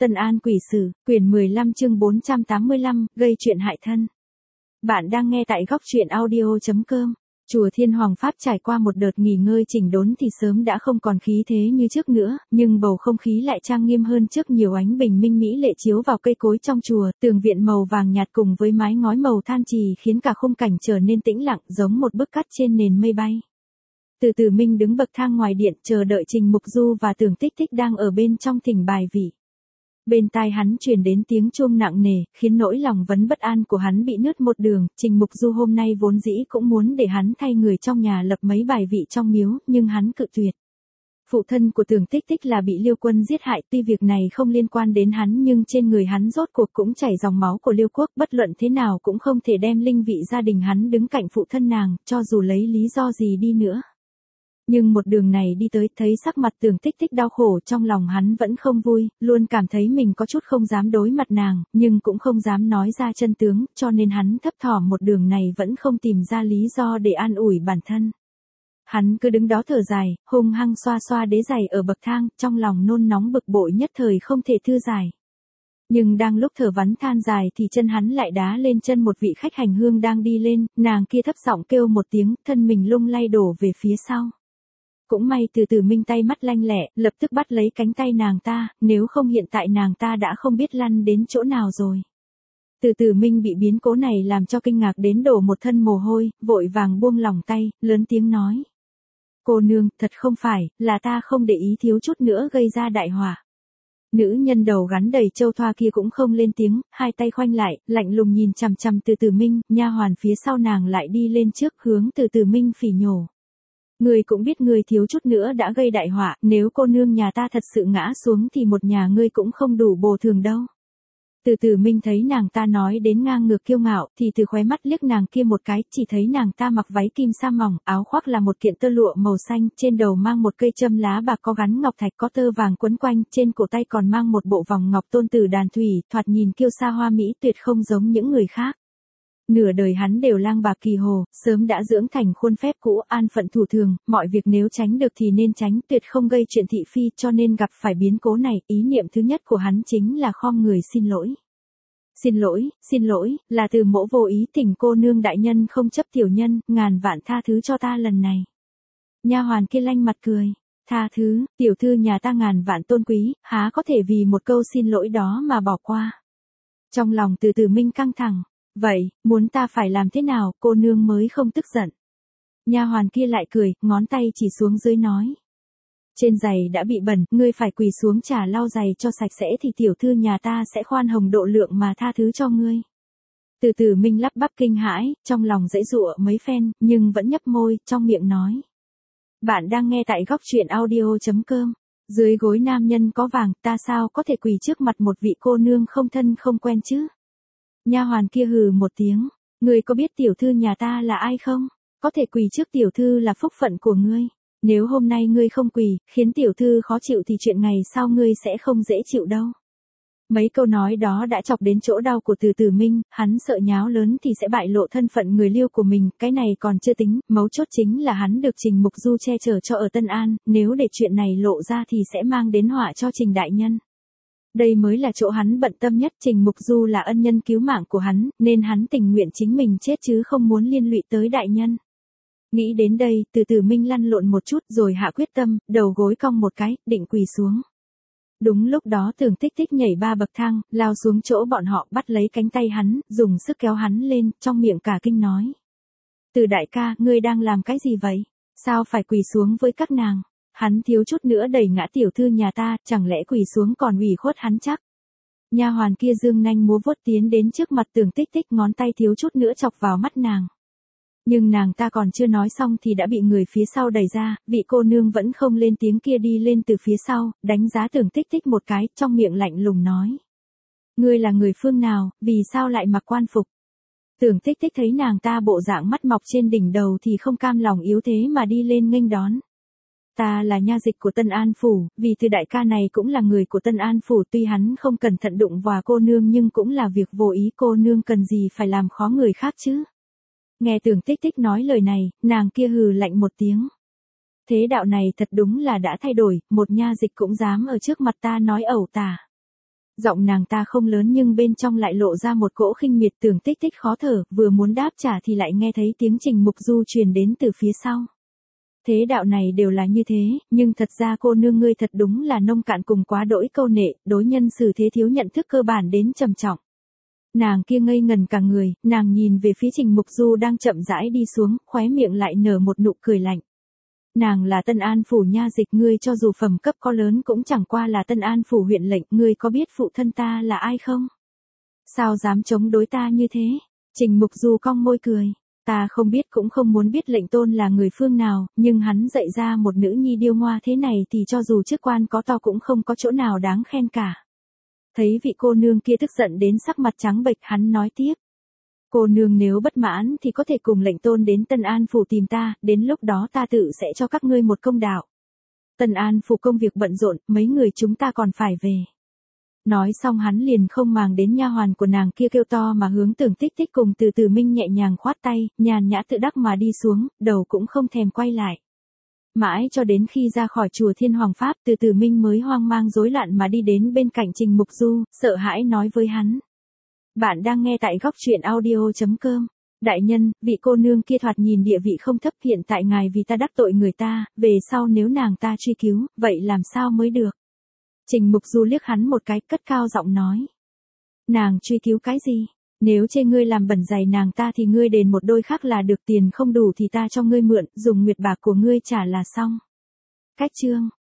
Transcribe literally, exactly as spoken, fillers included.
Tân An Quỷ Sử, quyển mười lăm chương bốn trăm tám mươi lăm, gây chuyện hại thân. Bạn đang nghe tại góc truyện audio chấm com. Chùa Thiên Hoàng Pháp trải qua một đợt nghỉ ngơi chỉnh đốn thì sớm đã không còn khí thế như trước nữa, nhưng bầu không khí lại trang nghiêm hơn trước nhiều, ánh bình minh mỹ lệ chiếu vào cây cối trong chùa, tường viện màu vàng nhạt cùng với mái ngói màu than trì khiến cả khung cảnh trở nên tĩnh lặng giống một bức cắt trên nền mây bay. Từ Từ Minh đứng bậc thang ngoài điện chờ đợi Trình Mục Du và Tưởng Tích Tích đang ở bên trong thỉnh bài vị. Bên tai hắn truyền đến tiếng chuông nặng nề, khiến nỗi lòng vấn bất an của hắn bị nứt một đường. Trình Mục Du hôm nay vốn dĩ cũng muốn để hắn thay người trong nhà lập mấy bài vị trong miếu, nhưng hắn cự tuyệt. Phụ thân của Tưởng Tích Tích là bị Liêu Quân giết hại, tuy việc này không liên quan đến hắn nhưng trên người hắn rốt cuộc cũng chảy dòng máu của Liêu Quốc, bất luận thế nào cũng không thể đem linh vị gia đình hắn đứng cạnh phụ thân nàng, cho dù lấy lý do gì đi nữa. Nhưng một đường này đi tới, thấy sắc mặt Tưởng Tích Tích đau khổ, trong lòng hắn vẫn không vui, luôn cảm thấy mình có chút không dám đối mặt nàng, nhưng cũng không dám nói ra chân tướng, cho nên hắn thấp thỏm một đường này vẫn không tìm ra lý do để an ủi bản thân. Hắn cứ đứng đó thở dài, hung hăng xoa xoa đế giày ở bậc thang, trong lòng nôn nóng bực bội nhất thời không thể thư giải. Nhưng đang lúc thở vắn than dài thì chân hắn lại đá lên chân một vị khách hành hương đang đi lên, nàng kia thấp giọng kêu một tiếng, thân mình lung lay đổ về phía sau. Cũng may Từ Từ Minh tay mắt lanh lẹ, lập tức bắt lấy cánh tay nàng ta, nếu không hiện tại nàng ta đã không biết lăn đến chỗ nào rồi. Từ Từ Minh bị biến cố này làm cho kinh ngạc đến đổ một thân mồ hôi, vội vàng buông lỏng tay, lớn tiếng nói. Cô nương, thật không phải, là ta không để ý thiếu chút nữa gây ra đại họa. Nữ nhân đầu gắn đầy châu thoa kia cũng không lên tiếng, hai tay khoanh lại, lạnh lùng nhìn chằm chằm Từ Từ Minh, nha hoàn phía sau nàng lại đi lên trước hướng Từ Từ Minh phỉ nhổ. Ngươi cũng biết ngươi thiếu chút nữa đã gây đại họa, nếu cô nương nhà ta thật sự ngã xuống thì một nhà ngươi cũng không đủ bồi thường đâu. Từ Từ Minh thấy nàng ta nói đến ngang ngược kiêu ngạo, thì từ khóe mắt liếc nàng kia một cái, chỉ thấy nàng ta mặc váy kim sa mỏng, áo khoác là một kiện tơ lụa màu xanh, trên đầu mang một cây châm lá bạc có gắn ngọc thạch có tơ vàng quấn quanh, trên cổ tay còn mang một bộ vòng ngọc tôn tử đàn thủy, thoạt nhìn kiêu sa hoa mỹ tuyệt không giống những người khác. Nửa đời hắn đều lang bạc kỳ hồ, sớm đã dưỡng thành khuôn phép cũ, an phận thủ thường, mọi việc nếu tránh được thì nên tránh, tuyệt không gây chuyện thị phi, cho nên gặp phải biến cố này, ý niệm thứ nhất của hắn chính là khom người xin lỗi. Xin lỗi, xin lỗi, là từ mỗ vô ý, thỉnh cô nương đại nhân không chấp tiểu nhân, ngàn vạn tha thứ cho ta lần này. Nha hoàn kia lanh mặt cười, tha thứ, tiểu thư nhà ta ngàn vạn tôn quý, há có thể vì một câu xin lỗi đó mà bỏ qua. Trong lòng Từ Từ Minh căng thẳng. Vậy, muốn ta phải làm thế nào, cô nương mới không tức giận? Nha hoàn kia lại cười, ngón tay chỉ xuống dưới nói. Trên giày đã bị bẩn, ngươi phải quỳ xuống trả lau giày cho sạch sẽ thì tiểu thư nhà ta sẽ khoan hồng độ lượng mà tha thứ cho ngươi. Từ Từ Minh lắp bắp kinh hãi, trong lòng giãy giụa mấy phen, nhưng vẫn nhấp môi, trong miệng nói. Bạn đang nghe tại góc truyện audio chấm com. Dưới gối nam nhân có vàng, ta sao có thể quỳ trước mặt một vị cô nương không thân không quen chứ? Nha hoàn kia hừ một tiếng, ngươi có biết tiểu thư nhà ta là ai không? Có thể quỳ trước tiểu thư là phúc phận của ngươi. Nếu hôm nay ngươi không quỳ, khiến tiểu thư khó chịu thì chuyện ngày sau ngươi sẽ không dễ chịu đâu. Mấy câu nói đó đã chọc đến chỗ đau của Từ Từ Minh, hắn sợ nháo lớn thì sẽ bại lộ thân phận người Liêu của mình, cái này còn chưa tính, mấu chốt chính là hắn được Trình Mục Du che chở cho ở Tân An, nếu để chuyện này lộ ra thì sẽ mang đến họa cho Trình đại nhân. Đây mới là chỗ hắn bận tâm nhất, Trình Mục Du là ân nhân cứu mạng của hắn, nên hắn tình nguyện chính mình chết chứ không muốn liên lụy tới đại nhân. Nghĩ đến đây, Từ Từ Minh lăn lộn một chút rồi hạ quyết tâm, đầu gối cong một cái, định quỳ xuống. Đúng lúc đó Tưởng Tích Tích nhảy ba bậc thang, lao xuống chỗ bọn họ, bắt lấy cánh tay hắn, dùng sức kéo hắn lên, trong miệng cả kinh nói. Từ đại ca, ngươi đang làm cái gì vậy? Sao phải quỳ xuống với các nàng? Hắn thiếu chút nữa đẩy ngã tiểu thư nhà ta, chẳng lẽ quỳ xuống còn ủy khuất hắn chắc? Nha hoàn kia dương nanh múa vuốt tiến đến trước mặt Tưởng Tích Tích, ngón tay thiếu chút nữa chọc vào mắt nàng. Nhưng nàng ta còn chưa nói xong thì đã bị người phía sau đẩy ra, vị cô nương vẫn không lên tiếng kia đi lên từ phía sau, đánh giá Tưởng Tích Tích một cái, trong miệng lạnh lùng nói. Ngươi là người phương nào, vì sao lại mặc quan phục? Tưởng Tích Tích thấy nàng ta bộ dạng mắt mọc trên đỉnh đầu thì không cam lòng yếu thế mà đi lên nghênh đón. Ta là nha dịch của Tân An Phủ, vì Từ đại ca này cũng là người của Tân An Phủ, tuy hắn không cẩn thận đụng vào cô nương nhưng cũng là việc vô ý, cô nương cần gì phải làm khó người khác chứ. Nghe Tưởng Tích Tích nói lời này, nàng kia hừ lạnh một tiếng. Thế đạo này thật đúng là đã thay đổi, một nha dịch cũng dám ở trước mặt ta nói ẩu tả. Giọng nàng ta không lớn nhưng bên trong lại lộ ra một cỗ khinh miệt, Tưởng Tích Tích khó thở, vừa muốn đáp trả thì lại nghe thấy tiếng Trình Mục Du truyền đến từ phía sau. Thế đạo này đều là như thế, nhưng thật ra cô nương ngươi thật đúng là nông cạn cùng quá đỗi câu nệ, đối nhân xử thế thiếu nhận thức cơ bản đến trầm trọng. Nàng kia ngây ngần cả người, nàng nhìn về phía Trình Mục Du đang chậm rãi đi xuống, khóe miệng lại nở một nụ cười lạnh. Nàng là Tân An phủ nha dịch, ngươi cho dù phẩm cấp có lớn cũng chẳng qua là Tân An phủ huyện lệnh, ngươi có biết phụ thân ta là ai không? Sao dám chống đối ta như thế? Trình Mục Du cong môi cười. Ta không biết cũng không muốn biết lệnh tôn là người phương nào, nhưng hắn dạy ra một nữ nhi điêu ngoa thế này thì cho dù chức quan có to cũng không có chỗ nào đáng khen cả. Thấy vị cô nương kia tức giận đến sắc mặt trắng bệch, hắn nói tiếp. Cô nương nếu bất mãn thì có thể cùng lệnh tôn đến Tân An phủ tìm ta, đến lúc đó ta tự sẽ cho các ngươi một công đạo. Tân An phủ công việc bận rộn, mấy người chúng ta còn phải về. Nói xong hắn liền không màng đến nha hoàn của nàng kia kêu to mà hướng Tưởng Tích Tích cùng Từ Từ Minh nhẹ nhàng khoát tay, nhàn nhã tự đắc mà đi xuống, đầu cũng không thèm quay lại. Mãi cho đến khi ra khỏi chùa Thiên Hoàng Pháp, Từ Từ Minh mới hoang mang rối loạn mà đi đến bên cạnh Trình Mục Du, sợ hãi nói với hắn. Bạn đang nghe tại góc truyện audio chấm com. Đại nhân, vị cô nương kia thoạt nhìn địa vị không thấp, hiện tại ngài vì ta đắc tội người ta, về sau nếu nàng ta truy cứu, vậy làm sao mới được? Trình Mục Du liếc hắn một cái, cất cao giọng nói. Nàng truy cứu cái gì? Nếu chê ngươi làm bẩn giày nàng ta thì ngươi đền một đôi khác là được, tiền không đủ thì ta cho ngươi mượn, dùng nguyệt bạc của ngươi trả là xong. Cách chương.